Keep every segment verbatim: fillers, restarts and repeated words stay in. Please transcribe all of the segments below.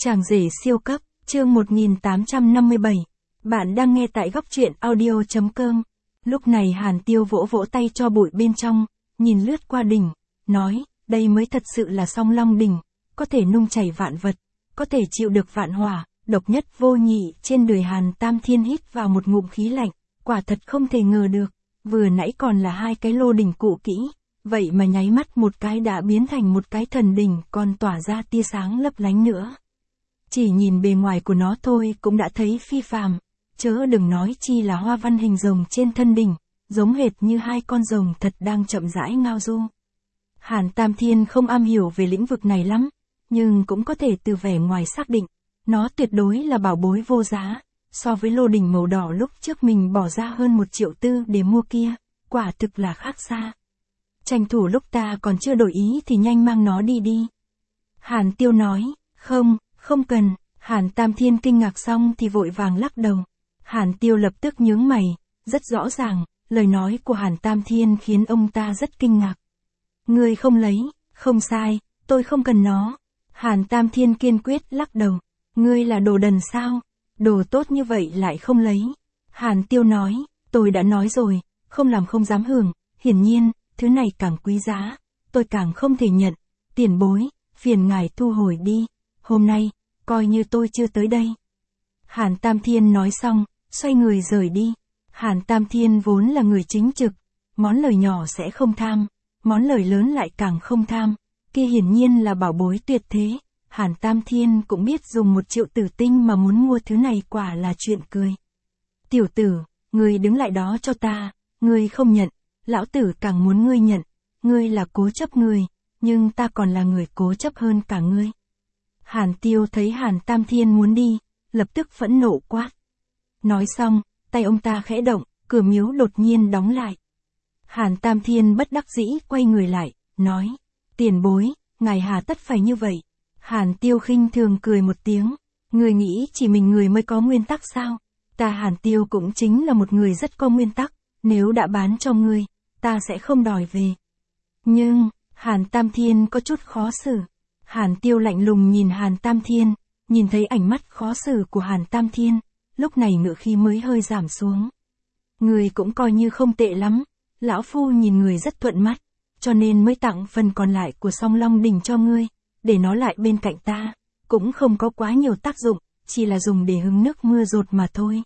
Chàng rể siêu cấp, chương một nghìn tám trăm năm mươi bảy. Bạn đang nghe tại góc truyện audio chấm com. Lúc này Hàn Tiêu vỗ vỗ tay cho bụi bên trong, nhìn lướt qua đỉnh, nói, đây mới thật sự là Song Long đỉnh, có thể nung chảy vạn vật, có thể chịu được vạn hỏa, độc nhất vô nhị. Trên đời Hàn Tam Thiên hít vào một ngụm khí lạnh, quả thật không thể ngờ được, vừa nãy còn là hai cái lô đỉnh cũ kỹ, vậy mà nháy mắt một cái đã biến thành một cái thần đỉnh còn tỏa ra tia sáng lấp lánh nữa. Chỉ nhìn bề ngoài của nó thôi cũng đã thấy phi phàm, chớ đừng nói chi là hoa văn hình rồng trên thân đỉnh, giống hệt như hai con rồng thật đang chậm rãi ngao du. Hàn Tam Thiên không am hiểu về lĩnh vực này lắm, nhưng cũng có thể từ vẻ ngoài xác định, nó tuyệt đối là bảo bối vô giá, so với lô đỉnh màu đỏ lúc trước mình bỏ ra hơn một triệu tư để mua kia, quả thực là khác xa. Tranh thủ lúc ta còn chưa đổi ý thì nhanh mang nó đi đi. Hàn Tiêu nói, không, không cần. Hàn Tam Thiên kinh ngạc xong thì vội vàng lắc đầu. Hàn Tiêu lập tức nhướng mày, rất rõ ràng, lời nói của Hàn Tam Thiên khiến ông ta rất kinh ngạc. Ngươi không lấy, không sai, tôi không cần nó. Hàn Tam Thiên kiên quyết lắc đầu. Ngươi là đồ đần sao? Đồ tốt như vậy lại không lấy. Hàn Tiêu nói, tôi đã nói rồi, không làm không dám hưởng, hiển nhiên, thứ này càng quý giá, tôi càng không thể nhận. Tiền bối, phiền ngài thu hồi đi, hôm nay, coi như tôi chưa tới đây. Hàn Tam Thiên nói xong, xoay người rời đi. Hàn Tam Thiên vốn là người chính trực, món lời nhỏ sẽ không tham, món lời lớn lại càng không tham, kia hiển nhiên là bảo bối tuyệt thế. Hàn Tam Thiên cũng biết dùng một triệu tử tinh mà muốn mua thứ này quả là chuyện cười. Tiểu tử, ngươi đứng lại đó cho ta, ngươi không nhận, lão tử càng muốn ngươi nhận, ngươi là cố chấp người, nhưng ta còn là người cố chấp hơn cả ngươi. Hàn Tiêu thấy Hàn Tam Thiên muốn đi, lập tức phẫn nộ quát. Nói xong, tay ông ta khẽ động, cửa miếu đột nhiên đóng lại. Hàn Tam Thiên bất đắc dĩ quay người lại, nói, tiền bối, ngài hà tất phải như vậy. Hàn Tiêu khinh thường cười một tiếng, người nghĩ chỉ mình người mới có nguyên tắc sao? Ta Hàn Tiêu cũng chính là một người rất có nguyên tắc, nếu đã bán cho ngươi, ta sẽ không đòi về. Nhưng, Hàn Tam Thiên có chút khó xử. Hàn Tiêu lạnh lùng nhìn Hàn Tam Thiên, nhìn thấy ánh mắt khó xử của Hàn Tam Thiên, lúc này ngựa khí mới hơi giảm xuống. Người cũng coi như không tệ lắm, lão phu nhìn người rất thuận mắt, cho nên mới tặng phần còn lại của Song Long đỉnh cho ngươi, để nó lại bên cạnh ta, cũng không có quá nhiều tác dụng, chỉ là dùng để hứng nước mưa dột mà thôi.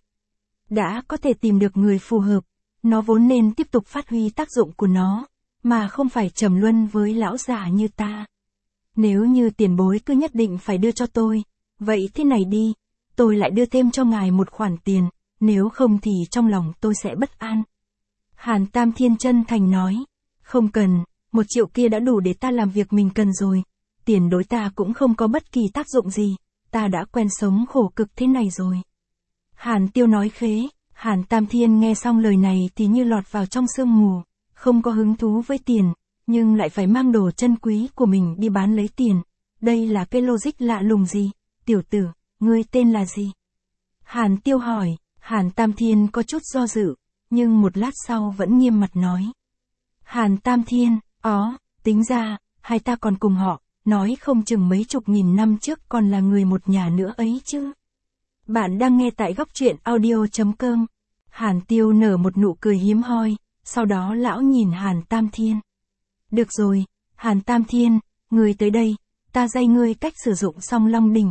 Đã có thể tìm được người phù hợp, nó vốn nên tiếp tục phát huy tác dụng của nó, mà không phải trầm luân với lão già như ta. Nếu như tiền bối cứ nhất định phải đưa cho tôi, vậy thế này đi, tôi lại đưa thêm cho ngài một khoản tiền, nếu không thì trong lòng tôi sẽ bất an. Hàn Tam Thiên chân thành nói, không cần, một triệu kia đã đủ để ta làm việc mình cần rồi, tiền đối ta cũng không có bất kỳ tác dụng gì, ta đã quen sống khổ cực thế này rồi. Hàn Tiêu nói khế, Hàn Tam Thiên nghe xong lời này thì như lọt vào trong sương mù, không có hứng thú với tiền, nhưng lại phải mang đồ chân quý của mình đi bán lấy tiền. Đây là cái logic lạ lùng gì? Tiểu tử, ngươi tên là gì? Hàn Tiêu hỏi. Hàn Tam Thiên có chút do dự, nhưng một lát sau vẫn nghiêm mặt nói. Hàn Tam Thiên, ó, tính ra, hai ta còn cùng họ, nói không chừng mấy chục nghìn năm trước còn là người một nhà nữa ấy chứ. Bạn đang nghe tại góc truyện audio chấm com. Hàn Tiêu nở một nụ cười hiếm hoi, sau đó lão nhìn Hàn Tam Thiên. Được rồi, Hàn Tam Thiên, ngươi tới đây, ta dạy ngươi cách sử dụng Song Long đỉnh.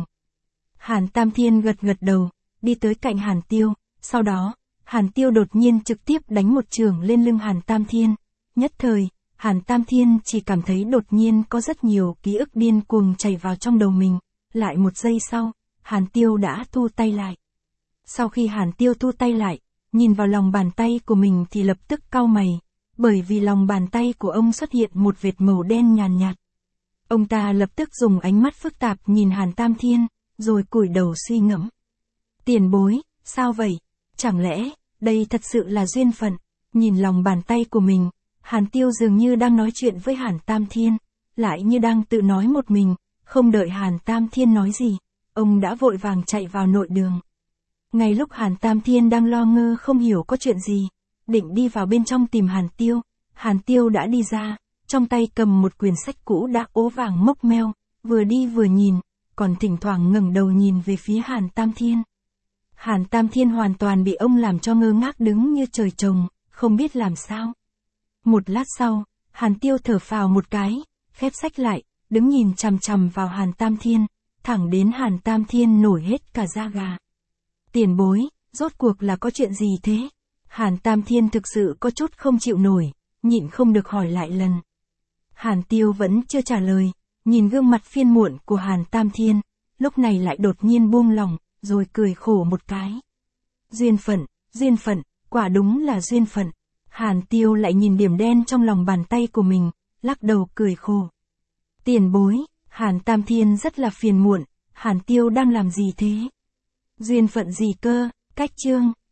Hàn Tam Thiên gật gật đầu, đi tới cạnh Hàn Tiêu, sau đó, Hàn Tiêu đột nhiên trực tiếp đánh một chưởng lên lưng Hàn Tam Thiên. Nhất thời, Hàn Tam Thiên chỉ cảm thấy đột nhiên có rất nhiều ký ức điên cuồng chảy vào trong đầu mình, lại một giây sau, Hàn Tiêu đã thu tay lại. Sau khi Hàn Tiêu thu tay lại, nhìn vào lòng bàn tay của mình thì lập tức cau mày, bởi vì lòng bàn tay của ông xuất hiện một vệt màu đen nhàn nhạt. Ông ta lập tức dùng ánh mắt phức tạp nhìn Hàn Tam Thiên, rồi cúi đầu suy ngẫm. Tiền bối, sao vậy? Chẳng lẽ, đây thật sự là duyên phận? Nhìn lòng bàn tay của mình, Hàn Tiêu dường như đang nói chuyện với Hàn Tam Thiên, lại như đang tự nói một mình, không đợi Hàn Tam Thiên nói gì, ông đã vội vàng chạy vào nội đường. Ngay lúc Hàn Tam Thiên đang lo ngơ không hiểu có chuyện gì, định đi vào bên trong tìm Hàn Tiêu, Hàn Tiêu đã đi ra, trong tay cầm một quyển sách cũ đã ố vàng mốc meo, vừa đi vừa nhìn, còn thỉnh thoảng ngẩng đầu nhìn về phía Hàn Tam Thiên. Hàn Tam Thiên hoàn toàn bị ông làm cho ngơ ngác đứng như trời trồng, không biết làm sao. Một lát sau, Hàn Tiêu thở phào một cái, khép sách lại, đứng nhìn chằm chằm vào Hàn Tam Thiên, thẳng đến Hàn Tam Thiên nổi hết cả da gà. Tiền bối, rốt cuộc là có chuyện gì thế? Hàn Tam Thiên thực sự có chút không chịu nổi, nhịn không được hỏi lại lần. Hàn Tiêu vẫn chưa trả lời, nhìn gương mặt phiền muộn của Hàn Tam Thiên, lúc này lại đột nhiên buông lòng, rồi cười khổ một cái. Duyên phận, duyên phận, quả đúng là duyên phận. Hàn Tiêu lại nhìn điểm đen trong lòng bàn tay của mình, lắc đầu cười khổ. Tiền bối, Hàn Tam Thiên rất là phiền muộn, Hàn Tiêu đang làm gì thế? Duyên phận gì cơ, cách chương.